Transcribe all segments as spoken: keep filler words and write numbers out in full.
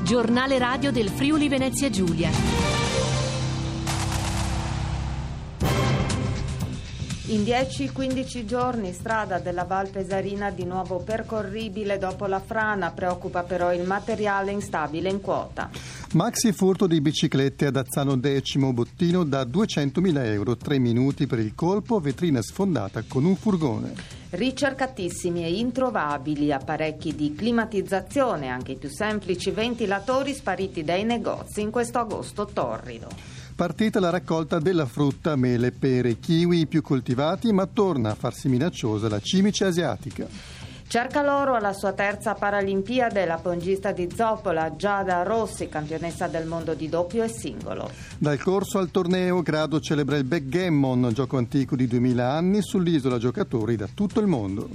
Giornale radio del Friuli Venezia Giulia. In dieci quindici giorni strada della Val Pesarina di nuovo percorribile dopo la frana, preoccupa però il materiale instabile in quota. Maxi furto di biciclette ad Azzano Decimo, bottino da duecentomila euro, tre minuti per il colpo, vetrina sfondata con un furgone. Ricercatissimi e introvabili apparecchi di climatizzazione, anche i più semplici ventilatori, spariti dai negozi in questo agosto torrido. Partita la raccolta della frutta, mele, pere, kiwi, i più coltivati, ma torna a farsi minacciosa la cimice asiatica. Cerca l'oro alla sua terza Paralimpiade la pongista di Zoppola, Giada Rossi, campionessa del mondo di doppio e singolo. Dal corso al torneo, Grado celebra il backgammon, gioco antico di duemila anni, sull'isola giocatori da tutto il mondo.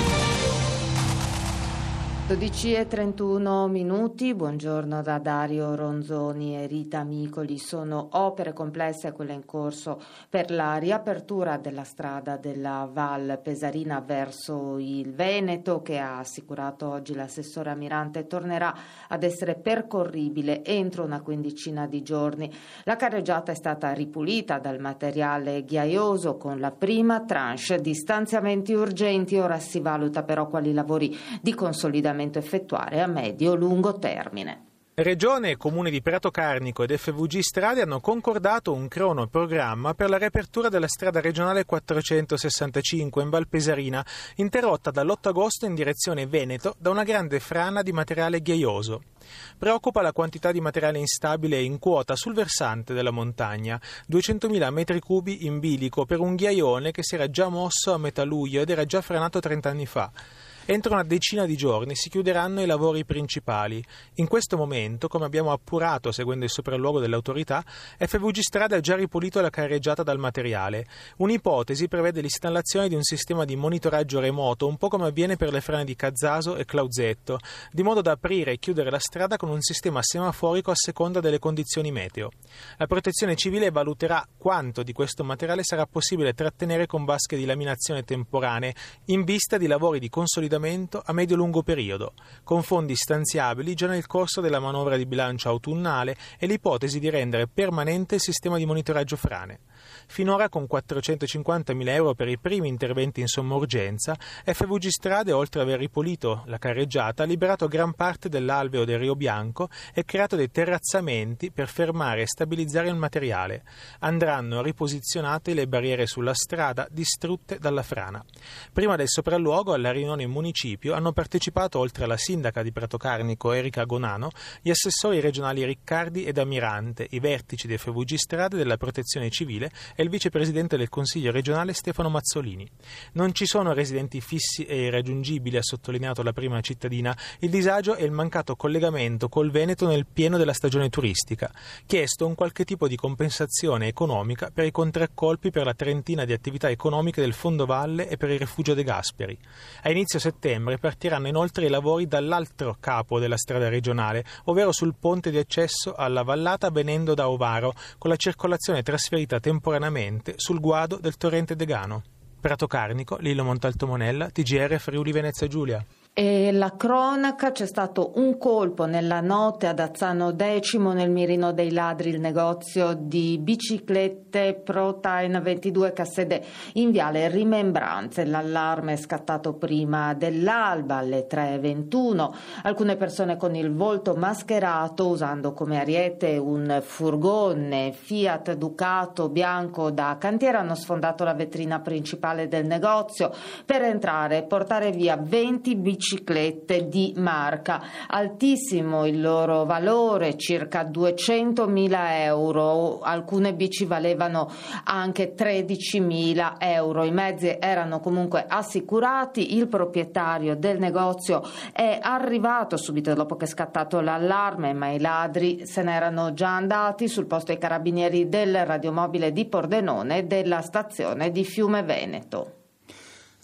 dodici e trentuno minuti, buongiorno da Dario Ronzoni e Rita Micoli. Sono opere complesse quelle in corso per la riapertura della strada della Val Pesarina verso il Veneto, che ha assicurato oggi l'assessore Amirante tornerà ad essere percorribile entro una quindicina di giorni. La carreggiata è stata ripulita dal materiale ghiaioso con la prima tranche di stanziamenti urgenti. Ora si valuta però quali lavori di consolidamento effettuare a medio-lungo termine. Regione, Comune di Prato Carnico ed F V G Strade hanno concordato un cronoprogramma per la riapertura della strada regionale quattrocentosessantacinque in Val Pesarina, interrotta dall'otto agosto in direzione Veneto da una grande frana di materiale ghiaioso. Preoccupa la quantità di materiale instabile in quota sul versante della montagna, duecentomila metri cubi in bilico per un ghiaione che si era già mosso a metà luglio ed era già franato trenta anni fa. Entro una decina di giorni si chiuderanno i lavori principali. In questo momento, come abbiamo appurato seguendo il sopralluogo dell'autorità, F V G Strade ha già ripulito la carreggiata dal materiale. Un'ipotesi prevede l'installazione di un sistema di monitoraggio remoto, un po' come avviene per le frane di Cazzaso e Clausetto, di modo da aprire e chiudere la strada con un sistema semaforico a seconda delle condizioni meteo. La Protezione Civile valuterà quanto di questo materiale sarà possibile trattenere con vasche di laminazione temporanee in vista di lavori di consolidamento a medio-lungo periodo, con fondi stanziabili già nel corso della manovra di bilancio autunnale e l'ipotesi di rendere permanente il sistema di monitoraggio frane. Finora, con quattrocentocinquantamila euro per i primi interventi in somma urgenza, F V G Strade, oltre ad aver ripulito la carreggiata, ha liberato gran parte dell'alveo del Rio Bianco e creato dei terrazzamenti per fermare e stabilizzare il materiale. Andranno riposizionate le barriere sulla strada distrutte dalla frana. Prima del sopralluogo, alla riunione in municipio hanno partecipato, oltre alla sindaca di Prato Carnico Erika Gonano, gli assessori regionali Riccardi ed Amirante, i vertici di F V G Strade, della Protezione Civile e il vicepresidente del Consiglio regionale Stefano Mazzolini. Non ci sono residenti fissi e irraggiungibili, ha sottolineato la prima cittadina. Il disagio è il mancato collegamento col Veneto nel pieno della stagione turistica. Chiesto un qualche tipo di compensazione economica per i contraccolpi per la trentina di attività economiche del Fondovalle e per il Rifugio De Gasperi. A inizio settembre partiranno inoltre i lavori dall'altro capo della strada regionale, ovvero sul ponte di accesso alla vallata venendo da Ovaro, con la circolazione trasferita temporaneamente sul guado del torrente Degano. Prato Carnico, Lillo Montalto Monella, T G R Friuli Venezia Giulia. E la cronaca: c'è stato un colpo nella notte ad Azzano Decimo, nel mirino dei ladri, il negozio di biciclette Protain ventidue Cassede in viale Rimembranze. L'allarme è scattato prima dell'alba alle tre e ventuno. Alcune persone con il volto mascherato, usando come ariete un furgone Fiat Ducato bianco da cantiere, hanno sfondato la vetrina principale del negozio per entrare e portare via venti biciclette biciclette di marca. Altissimo il loro valore, circa duecentomila euro. Alcune bici valevano anche tredicimila euro. I mezzi erano comunque assicurati. Il proprietario del negozio è arrivato subito dopo che è scattato l'allarme, ma i ladri se n'erano già andati. Sul posto i carabinieri del radiomobile di Pordenone e della stazione di Fiume Veneto.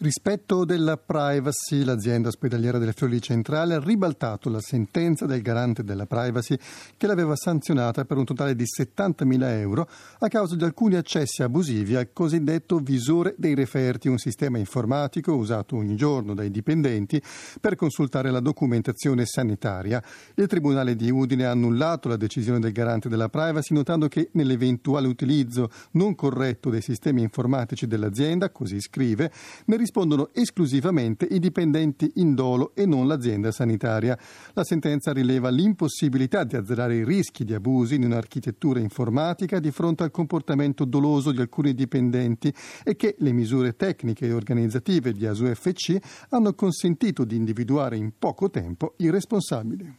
Rispetto della privacy, l'azienda ospedaliera del Friuli Centrale ha ribaltato la sentenza del garante della privacy che l'aveva sanzionata per un totale di settantamila euro a causa di alcuni accessi abusivi al cosiddetto visore dei referti, un sistema informatico usato ogni giorno dai dipendenti per consultare la documentazione sanitaria. Il Tribunale di Udine ha annullato la decisione del garante della privacy, notando che nell'eventuale utilizzo non corretto dei sistemi informatici dell'azienda, così scrive, ne rispondono esclusivamente i dipendenti in dolo e non l'azienda sanitaria. La sentenza rileva l'impossibilità di azzerare i rischi di abusi in un'architettura informatica di fronte al comportamento doloso di alcuni dipendenti e che le misure tecniche e organizzative di A S U F C hanno consentito di individuare in poco tempo i responsabili.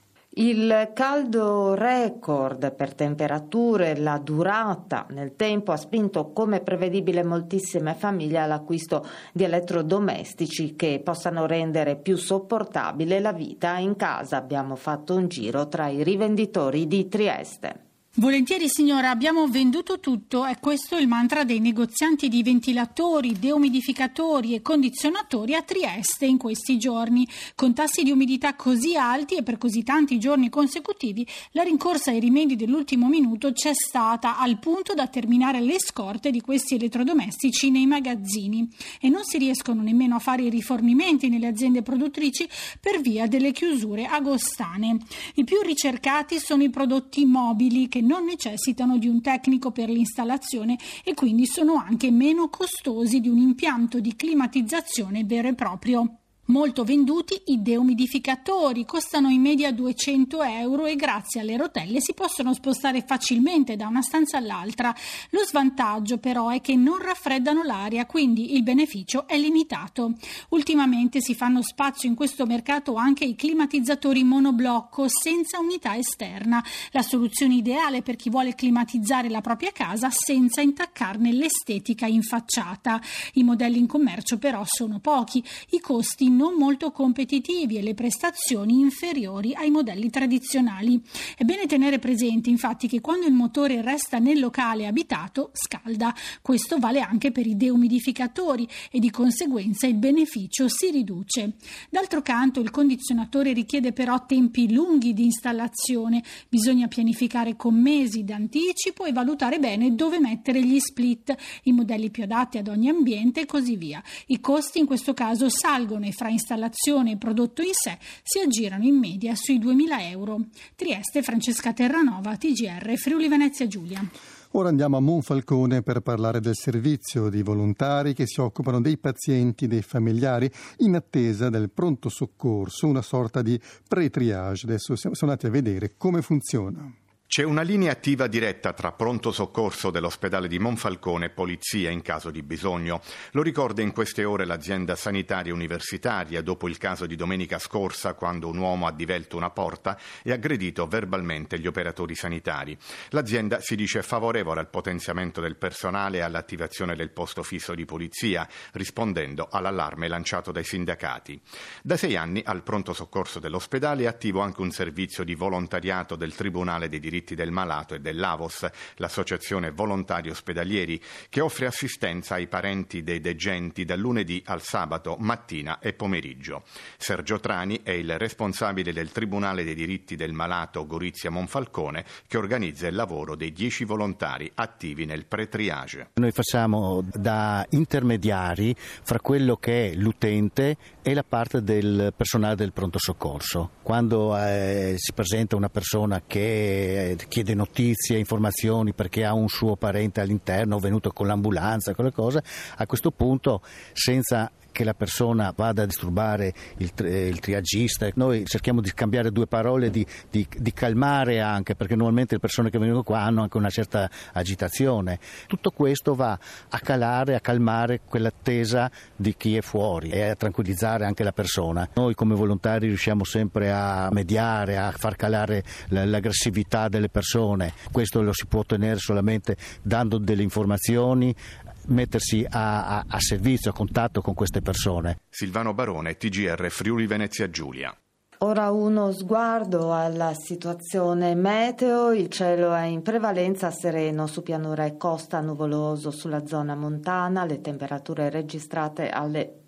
Il caldo record per temperature, la durata nel tempo ha spinto come prevedibile moltissime famiglie all'acquisto di elettrodomestici che possano rendere più sopportabile la vita in casa. Abbiamo fatto un giro tra i rivenditori di Trieste. Volentieri signora, abbiamo venduto tutto, è questo il mantra dei negozianti di ventilatori, deumidificatori e condizionatori a Trieste in questi giorni. Con tassi di umidità così alti e per così tanti giorni consecutivi, la rincorsa ai rimedi dell'ultimo minuto c'è stata, al punto da terminare le scorte di questi elettrodomestici nei magazzini, e non si riescono nemmeno a fare i rifornimenti nelle aziende produttrici per via delle chiusure agostane. I più ricercati sono i prodotti mobili, che non necessitano di un tecnico per l'installazione e quindi sono anche meno costosi di un impianto di climatizzazione vero e proprio. Molto venduti i deumidificatori, costano in media duecento euro e grazie alle rotelle si possono spostare facilmente da una stanza all'altra. Lo svantaggio però è che non raffreddano l'aria, quindi il beneficio è limitato. Ultimamente si fanno spazio in questo mercato anche i climatizzatori monoblocco senza unità esterna, la soluzione ideale per chi vuole climatizzare la propria casa senza intaccarne l'estetica in facciata. I modelli in commercio però sono pochi, i costi non molto competitivi e le prestazioni inferiori ai modelli tradizionali. È bene tenere presente infatti che quando il motore resta nel locale abitato scalda. Questo vale anche per i deumidificatori e di conseguenza il beneficio si riduce. D'altro canto il condizionatore richiede però tempi lunghi di installazione, bisogna pianificare con mesi d'anticipo e valutare bene dove mettere gli split, i modelli più adatti ad ogni ambiente e così via. I costi in questo caso salgono e fra installazione e prodotto in sé si aggirano in media sui duemila euro. Trieste, Francesca Terranova, T G R, Friuli Venezia Giulia. Ora andiamo a Monfalcone per parlare del servizio di volontari che si occupano dei pazienti, dei familiari in attesa del pronto soccorso, una sorta di pre-triage. Adesso siamo andati a vedere come funziona. C'è una linea attiva diretta tra pronto soccorso dell'ospedale di Monfalcone e polizia in caso di bisogno. Lo ricorda in queste ore l'azienda sanitaria universitaria dopo il caso di domenica scorsa, quando un uomo ha divelto una porta e aggredito verbalmente gli operatori sanitari. L'azienda si dice favorevole al potenziamento del personale e all'attivazione del posto fisso di polizia, rispondendo all'allarme lanciato dai sindacati. Da sei anni al pronto soccorso dell'ospedale è attivo anche un servizio di volontariato del Tribunale dei diritti del malato e dell'Avos, l'associazione volontari ospedalieri, che offre assistenza ai parenti dei degenti dal lunedì al sabato mattina e pomeriggio. Sergio Trani è il responsabile del Tribunale dei diritti del malato Gorizia Monfalcone, che organizza il lavoro dei dieci volontari attivi nel pre-triage. Noi facciamo da intermediari fra quello che è l'utente e la parte del personale del pronto soccorso. Quando eh, si presenta una persona che chiede notizie, informazioni perché ha un suo parente all'interno venuto con l'ambulanza, quelle cose, a questo punto, senza che la persona vada a disturbare il, il triagista, noi cerchiamo di scambiare due parole, di, di, di calmare anche, perché normalmente le persone che vengono qua hanno anche una certa agitazione. Tutto questo va a calare, a calmare quell'attesa di chi è fuori e a tranquillizzare anche la persona. Noi come volontari riusciamo sempre a mediare, a far calare l'aggressività delle persone. Questo lo si può ottenere solamente dando delle informazioni, mettersi a, a, a servizio, a contatto con queste persone. Silvano Barone, T G R Friuli Venezia Giulia. Ora uno sguardo alla situazione meteo. Il cielo è in prevalenza sereno su pianura e costa, nuvoloso sulla zona montana, le temperature registrate alle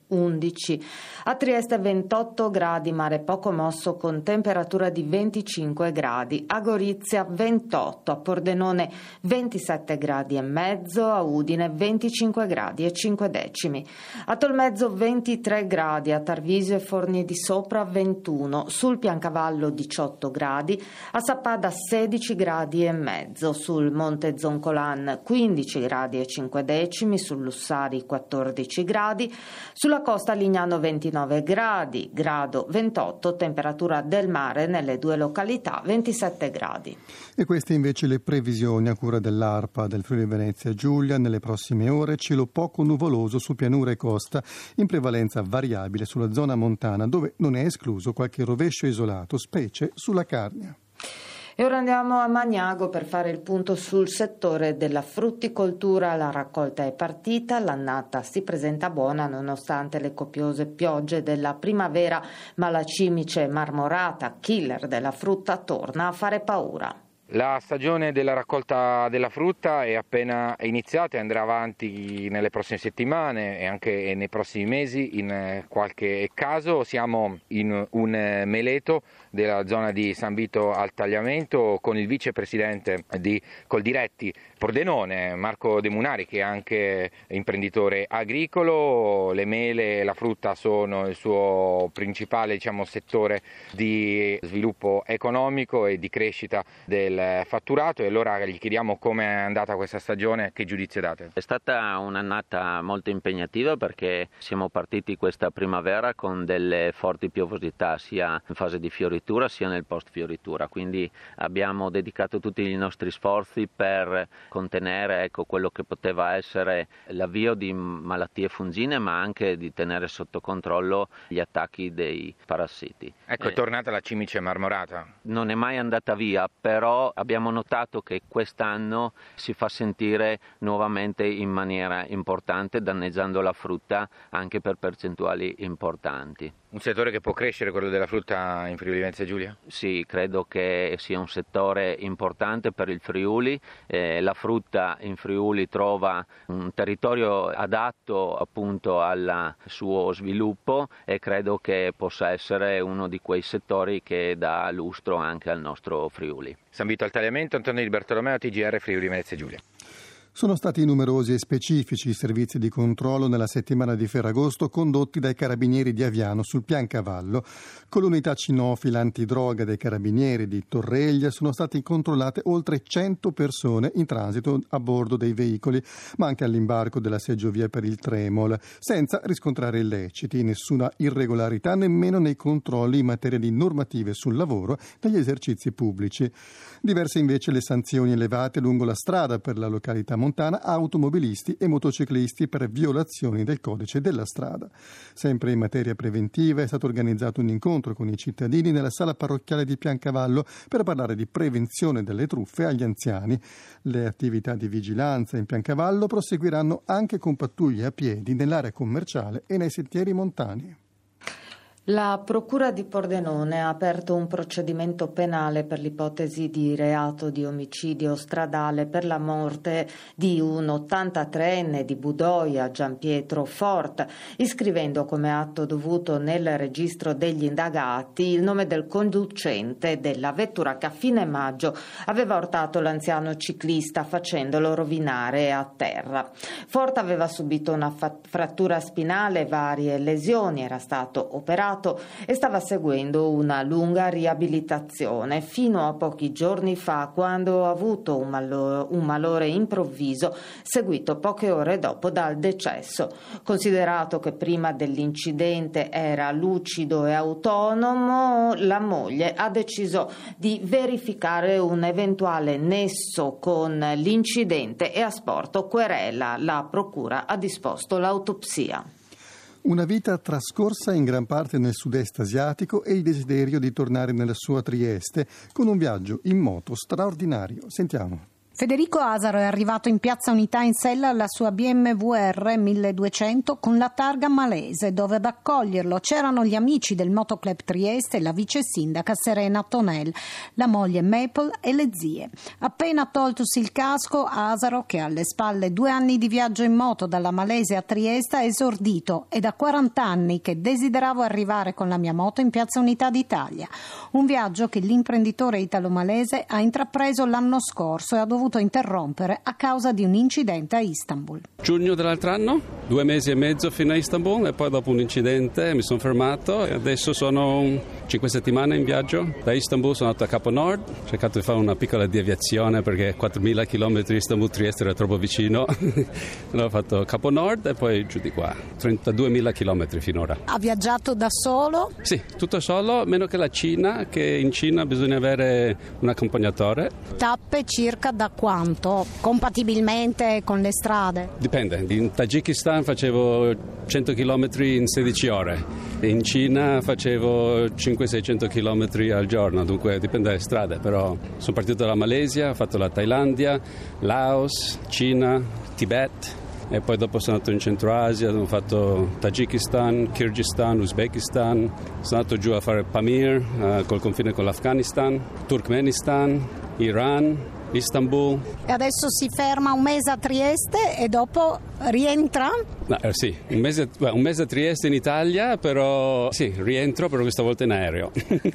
undici. A Trieste ventotto gradi, mare poco mosso con temperatura di venticinque gradi. A Gorizia ventotto, a Pordenone ventisette gradi e mezzo, a Udine venticinque gradi e cinque decimi. A Tolmezzo ventitré gradi, a Tarvisio e Forni di Sopra ventuno, sul Piancavallo diciotto gradi, a Sappada sedici gradi e mezzo, sul Monte Zoncolan quindici gradi e cinque decimi, sul Lussari quattordici gradi, sulla costa Lignano ventinove gradi, grado ventotto, temperatura del mare nelle due località ventisette gradi. E queste invece le previsioni a cura dell'ARPA del Friuli Venezia Giulia. Nelle prossime ore cielo poco nuvoloso su pianura e costa, in prevalenza variabile sulla zona montana, dove non è escluso qualche rovescio isolato, specie sulla Carnia. E ora andiamo a Magnago per fare il punto sul settore della frutticoltura. La raccolta è partita, l'annata si presenta buona nonostante le copiose piogge della primavera, ma la cimice marmorata, killer della frutta, torna a fare paura. La stagione della raccolta della frutta è appena iniziata e andrà avanti nelle prossime settimane e anche nei prossimi mesi. In qualche caso siamo in un meleto della zona di San Vito al Tagliamento con il vicepresidente di Coldiretti Pordenone, Marco De Munari, che è anche imprenditore agricolo. Le mele e la frutta sono il suo principale, diciamo, settore di sviluppo economico e di crescita del fatturato, e allora gli chiediamo come è andata questa stagione, che giudizio date? È stata un'annata molto impegnativa perché siamo partiti questa primavera con delle forti piovosità sia in fase di fioritura sia nel post fioritura, quindi abbiamo dedicato tutti i nostri sforzi per contenere ecco, quello che poteva essere l'avvio di malattie fungine, ma anche di tenere sotto controllo gli attacchi dei parassiti. Ecco, è eh, tornata la cimice marmorata. Non è mai andata via, però abbiamo notato che quest'anno si fa sentire nuovamente in maniera importante, danneggiando la frutta anche per percentuali importanti. Un settore che può crescere, quello della frutta in Friuli Venezia Giulia? Sì, credo che sia un settore importante per il Friuli. Eh, la frutta in Friuli trova un territorio adatto appunto al suo sviluppo e credo che possa essere uno di quei settori che dà lustro anche al nostro Friuli. San Vito al Tagliamento, Antonio Di Bartolomeo, T G R Friuli Venezia Giulia. Sono stati numerosi e specifici i servizi di controllo nella settimana di Ferragosto condotti dai carabinieri di Aviano sul Piancavallo. Con l'unità cinofila antidroga dei carabinieri di Torreglia sono state controllate oltre cento persone in transito a bordo dei veicoli, ma anche all'imbarco della seggiovia per il Tremol, senza riscontrare illeciti, nessuna irregolarità nemmeno nei controlli in materia di normative sul lavoro negli esercizi pubblici. Diverse invece le sanzioni elevate lungo la strada per la località montana a automobilisti e motociclisti per violazioni del codice della strada. Sempre in materia preventiva è stato organizzato un incontro con i cittadini nella sala parrocchiale di Piancavallo per parlare di prevenzione delle truffe agli anziani. Le attività di vigilanza in Piancavallo proseguiranno anche con pattuglie a piedi nell'area commerciale e nei sentieri montani. La Procura di Pordenone ha aperto un procedimento penale per l'ipotesi di reato di omicidio stradale per la morte di un ottantatreenne di Budoia, Gianpietro Fort, iscrivendo come atto dovuto nel registro degli indagati il nome del conducente della vettura che a fine maggio aveva urtato l'anziano ciclista facendolo rovinare a terra. Fort aveva subito una fa- frattura spinale e varie lesioni, era stato operato e stava seguendo una lunga riabilitazione fino a pochi giorni fa, quando ha avuto un malore, un malore improvviso seguito poche ore dopo dal decesso. Considerato che prima dell'incidente era lucido e autonomo, la moglie ha deciso di verificare un eventuale nesso con l'incidente e ha sporto querela. La procura ha disposto l'autopsia. Una vita trascorsa in gran parte nel sud-est asiatico e il desiderio di tornare nella sua Trieste con un viaggio in moto straordinario. Sentiamo. Federico Asaro è arrivato in Piazza Unità in sella alla sua B M W R milleduecento con la targa malese, dove ad accoglierlo c'erano gli amici del Motoclub Trieste e la vice sindaca Serena Tonel, la moglie Maple e le zie. Appena toltosi il casco, Asaro, che ha alle spalle due anni di viaggio in moto dalla Malese a Trieste, ha esordito: è da quaranta anni che desideravo arrivare con la mia moto in Piazza Unità d'Italia. Un viaggio che l'imprenditore italo-malese ha intrapreso l'anno scorso e ha dovuto interrompere a causa di un incidente a Istanbul. Giugno dell'altro anno, due mesi e mezzo fino a Istanbul, e poi dopo un incidente mi sono fermato e adesso sono cinque settimane in viaggio. Da Istanbul sono andato a Capo Nord, ho cercato di fare una piccola deviazione perché quattromila chilometri Istanbul-Trieste era troppo vicino. Allora ho fatto Capo Nord e poi giù di qua, trentaduemila chilometri finora. Ha viaggiato da solo? Sì, tutto solo, meno che la Cina, che in Cina bisogna avere un accompagnatore. Tappe circa da quanto? Compatibilmente con le strade? Dipende, in Tagikistan facevo cento chilometri in sedici ore, in Cina facevo cinquecento seicento chilometri al giorno, dunque dipende dalle strade, però sono partito dalla Malesia, ho fatto la Thailandia, Laos, Cina, Tibet e poi dopo sono andato in Centro Asia, ho fatto Tagikistan, Kirghizistan, Uzbekistan, sono andato giù a fare Pamir uh, col confine con l'Afghanistan, Turkmenistan, Iran, Istanbul. E adesso si ferma un mese a Trieste e dopo rientra? No, eh, sì, un mese, un mese a Trieste in Italia, però sì, rientro, però questa volta in aereo.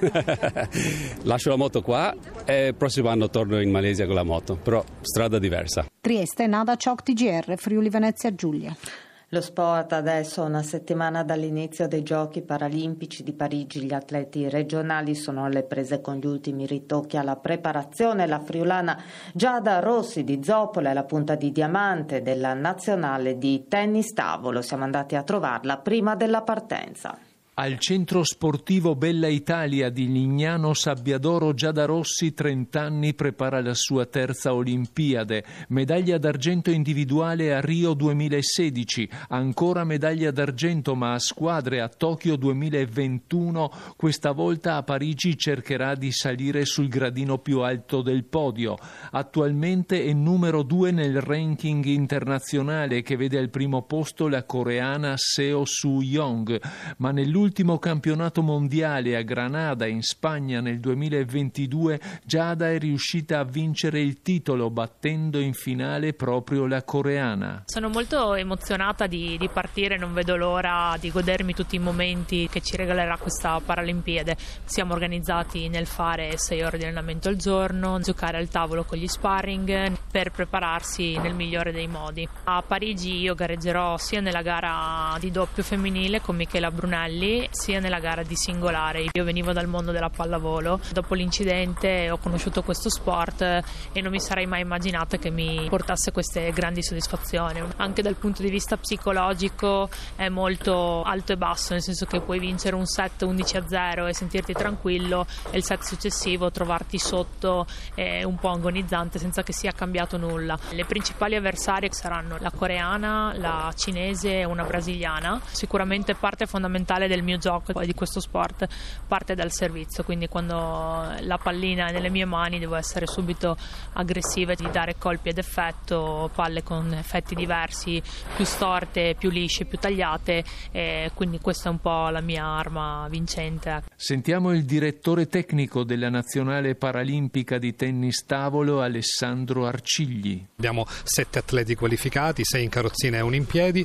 Lascio la moto qua e il prossimo anno torno in Malesia con la moto, però strada diversa. Trieste, Nada Ciok T G R, Friuli Venezia Giulia. Lo sport adesso, una settimana dall'inizio dei Giochi Paralimpici di Parigi, gli atleti regionali sono alle prese con gli ultimi ritocchi alla preparazione. La friulana Giada Rossi di Zoppola è la punta di diamante della nazionale di tennis tavolo. Siamo andati a trovarla prima della partenza. Al centro sportivo Bella Italia di Lignano Sabbiadoro, Giada Rossi, trenta anni, prepara la sua terza Olimpiade. Medaglia d'argento individuale a Rio duemilasedici, ancora medaglia d'argento ma a squadre a Tokyo duemilaventuno. Questa volta a Parigi cercherà di salire sul gradino più alto del podio. Attualmente è numero due nel ranking internazionale, che vede al primo posto la coreana Seo Soo-young, ma nell'ultimo L'ultimo campionato mondiale a Granada in Spagna nel duemilaventidue Giada è riuscita a vincere il titolo battendo in finale proprio la coreana. Sono molto emozionata di, di partire, non vedo l'ora di godermi tutti i momenti che ci regalerà questa Paralimpiade. Siamo organizzati nel fare sei ore di allenamento al giorno, giocare al tavolo con gli sparring per prepararsi nel migliore dei modi. A Parigi io gareggerò sia nella gara di doppio femminile con Michela Brunelli sia nella gara di singolare. Io venivo dal mondo della pallavolo, dopo l'incidente ho conosciuto questo sport e non mi sarei mai immaginata che mi portasse queste grandi soddisfazioni. Anche dal punto di vista psicologico è molto alto e basso, nel senso che puoi vincere un set undici a zero e sentirti tranquillo e il set successivo trovarti sotto è un po' agonizzante senza che sia cambiato nulla. Le principali avversarie saranno la coreana, la cinese e una brasiliana. Sicuramente parte fondamentale del mio gioco di questo sport parte dal servizio, quindi quando la pallina è nelle mie mani devo essere subito aggressiva, di dare colpi ad effetto, palle con effetti diversi, più storte, più lisce, più tagliate, e quindi questa è un po' la mia arma vincente. Sentiamo il direttore tecnico della nazionale paralimpica di tennis tavolo, Alessandro Arcigli. Abbiamo sette atleti qualificati, sei in carrozzina e uno in piedi,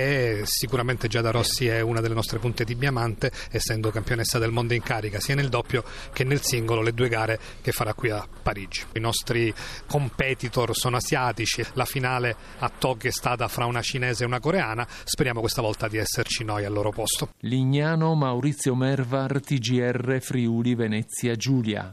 e sicuramente Giada Rossi è una delle nostre punte di diamante, essendo campionessa del mondo in carica sia nel doppio che nel singolo, le due gare che farà qui a Parigi. I nostri competitor sono asiatici, la finale a Tokyo è stata fra una cinese e una coreana, speriamo questa volta di esserci noi al loro posto. Lignano Maurizio Mervar, T G R Friuli Venezia Giulia.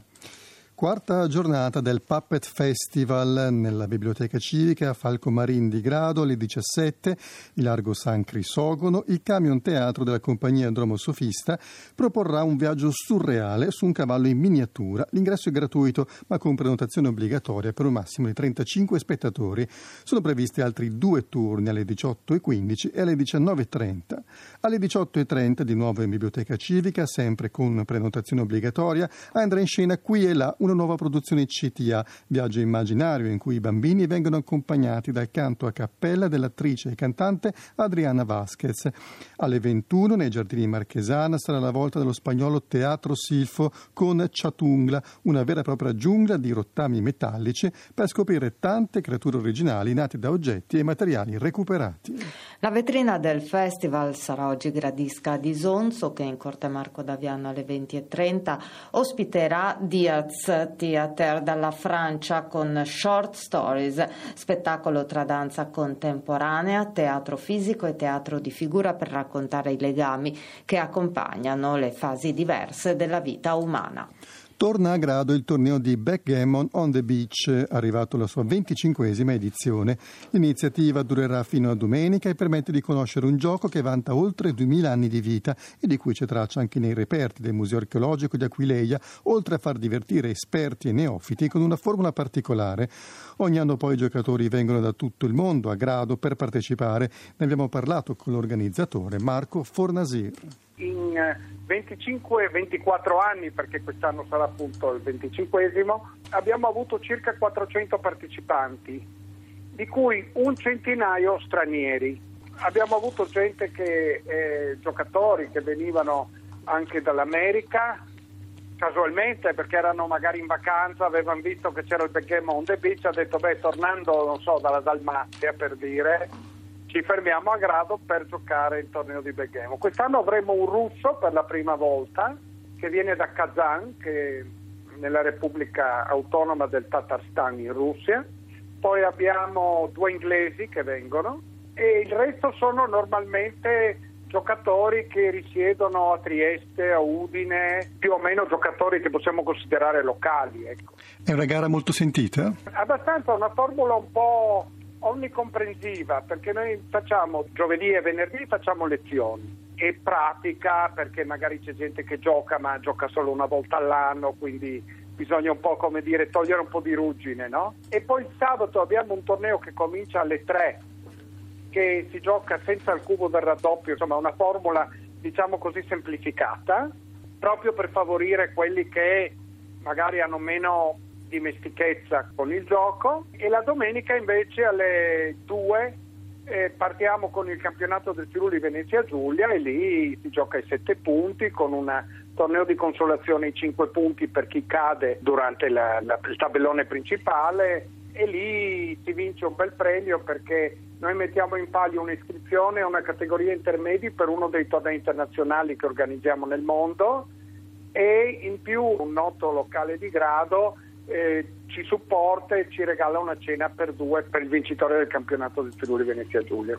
Quarta giornata del Puppet Festival nella Biblioteca Civica a Falcomarin di Grado alle diciassette, il Largo San Crisogono. Il camion teatro della compagnia Dromo Sofista proporrà un viaggio surreale su un cavallo in miniatura. L'ingresso è gratuito ma con prenotazione obbligatoria per un massimo di trentacinque spettatori. Sono previsti altri due turni alle diciotto e quindici e alle diciannove e trenta. Alle diciotto e trenta di nuovo in Biblioteca Civica, sempre con prenotazione obbligatoria, andrà in scena Qui e là una nuova produzione C T A, viaggio immaginario in cui i bambini vengono accompagnati dal canto a cappella dell'attrice e cantante Adriana Vasquez. Alle ventuno nei giardini Marchesana sarà la volta dello spagnolo Teatro Silfo con Chatungla, una vera e propria giungla di rottami metallici per scoprire tante creature originali nate da oggetti e materiali recuperati. La vetrina del festival sarà oggi Gradisca di Sonzo, che in Corte Marco d'Aviano alle venti e trenta ospiterà Diaz Theater dalla Francia con Short Stories, spettacolo tra danza contemporanea, teatro fisico e teatro di figura per raccontare i legami che accompagnano le fasi diverse della vita umana. Torna a Grado il torneo di Backgammon on the Beach, arrivato alla sua venticinquesima edizione. L'iniziativa durerà fino a domenica e permette di conoscere un gioco che vanta oltre duemila anni di vita e di cui c'è traccia anche nei reperti del Museo Archeologico di Aquileia, oltre a far divertire esperti e neofiti con una formula particolare. Ogni anno poi i giocatori vengono da tutto il mondo a Grado per partecipare. Ne abbiamo parlato con l'organizzatore Marco Fornasir. In venticinque ventiquattro anni, perché quest'anno sarà appunto il venticinquesimo, abbiamo avuto circa quattrocento partecipanti, di cui un centinaio stranieri. Abbiamo avuto gente che, eh, giocatori che venivano anche dall'America, casualmente perché erano magari in vacanza, avevano visto che c'era il Backgammon on the Beach, ha detto beh, tornando non so dalla Dalmazia per dire, ci fermiamo a Grado per giocare il torneo di Backgammon. Quest'anno avremo un russo per la prima volta che viene da Kazan, che è nella Repubblica Autonoma del Tatarstan in Russia, poi abbiamo due inglesi che vengono e il resto sono normalmente giocatori che risiedono a Trieste, a Udine, più o meno giocatori che possiamo considerare locali. Ecco. È una gara molto sentita? Abbastanza, una formula un po' onnicomprensiva, perché noi facciamo giovedì e venerdì facciamo lezioni e pratica, perché magari c'è gente che gioca ma gioca solo una volta all'anno, quindi bisogna un po', come dire, togliere un po' di ruggine, no? E poi il sabato abbiamo un torneo che comincia alle tre, che si gioca senza il cubo del raddoppio, insomma una formula diciamo così semplificata, proprio per favorire quelli che magari hanno meno dimestichezza con il gioco. E la domenica invece alle due eh, partiamo con il campionato del Friuli Venezia Giulia e lì si gioca ai sette punti con un torneo di consolazione ai cinque punti per chi cade durante la, la, il tabellone principale, e lì si vince un bel premio perché noi mettiamo in palio un'iscrizione a una categoria intermedi per uno dei tornei internazionali che organizziamo nel mondo, e in più un noto locale di Grado Eh, ci supporta e ci regala una cena per due per il vincitore del campionato del Friuli Venezia Giulia.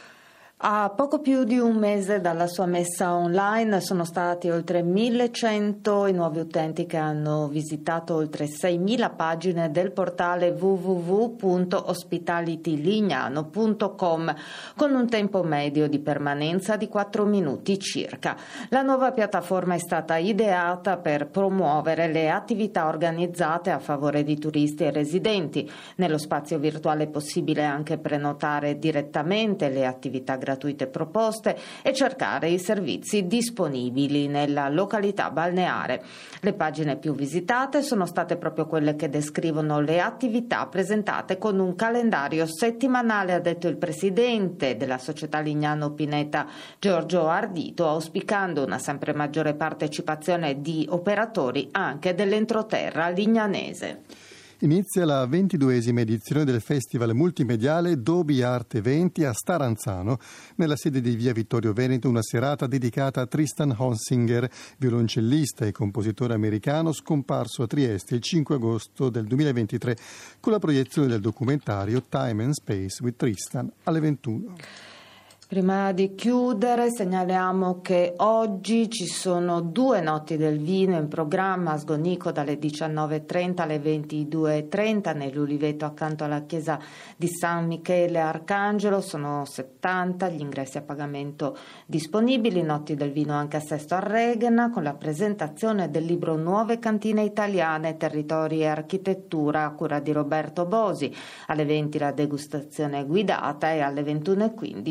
A poco più di un mese dalla sua messa online sono stati oltre millecento i nuovi utenti che hanno visitato oltre seimila pagine del portale w w w punto ospitalitylignano punto com con un tempo medio di permanenza di quattro minuti circa. La nuova piattaforma è stata ideata per promuovere le attività organizzate a favore di turisti e residenti. Nello spazio virtuale è possibile anche prenotare direttamente le attività gratuite gratuite proposte e cercare i servizi disponibili nella località balneare. Le pagine più visitate sono state proprio quelle che descrivono le attività presentate con un calendario settimanale, ha detto il presidente della società Lignano Pineta Giorgio Ardito, auspicando una sempre maggiore partecipazione di operatori anche dell'entroterra lignanese. Inizia la ventiduesima edizione del Festival multimediale Dobi Arte venti a Staranzano, nella sede di via Vittorio Veneto, una serata dedicata a Tristan Honsinger, violoncellista e compositore americano scomparso a Trieste il cinque agosto del duemilaventitré, con la proiezione del documentario Time and Space with Tristan alle ventuno. Prima di chiudere segnaliamo che oggi ci sono due notti del vino in programma a Sgonico dalle diciannove e trenta alle ventidue e trenta nell'Uliveto accanto alla chiesa di San Michele Arcangelo. Sono settanta gli ingressi a pagamento disponibili. Notti del vino anche a Sesto Arregna con la presentazione del libro Nuove cantine italiane, territori e architettura a cura di Roberto Bosi. Alle venti la degustazione guidata e alle ventuno e quindici la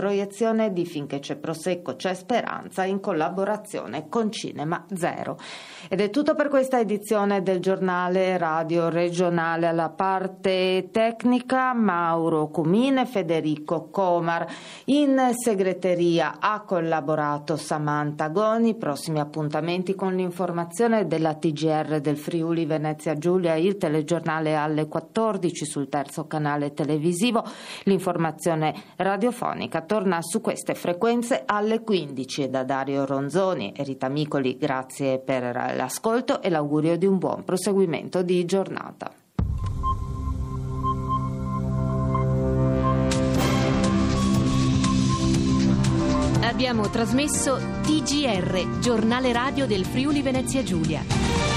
proiezione di Finché c'è Prosecco c'è Speranza in collaborazione con Cinema Zero. Ed è tutto per questa edizione del giornale radio regionale. Alla parte tecnica Mauro Cumine, Federico Comar. In segreteria ha collaborato Samantha Goni. Prossimi appuntamenti con l'informazione della T G R del Friuli Venezia Giulia, il telegiornale alle quattordici sul terzo canale televisivo. L'informazione radiofonica torna su queste frequenze alle quindici. E da Dario Ronzoni e Rita Micoli grazie per l'ascolto e l'augurio di un buon proseguimento di giornata. Abbiamo trasmesso T G R, giornale radio del Friuli Venezia Giulia.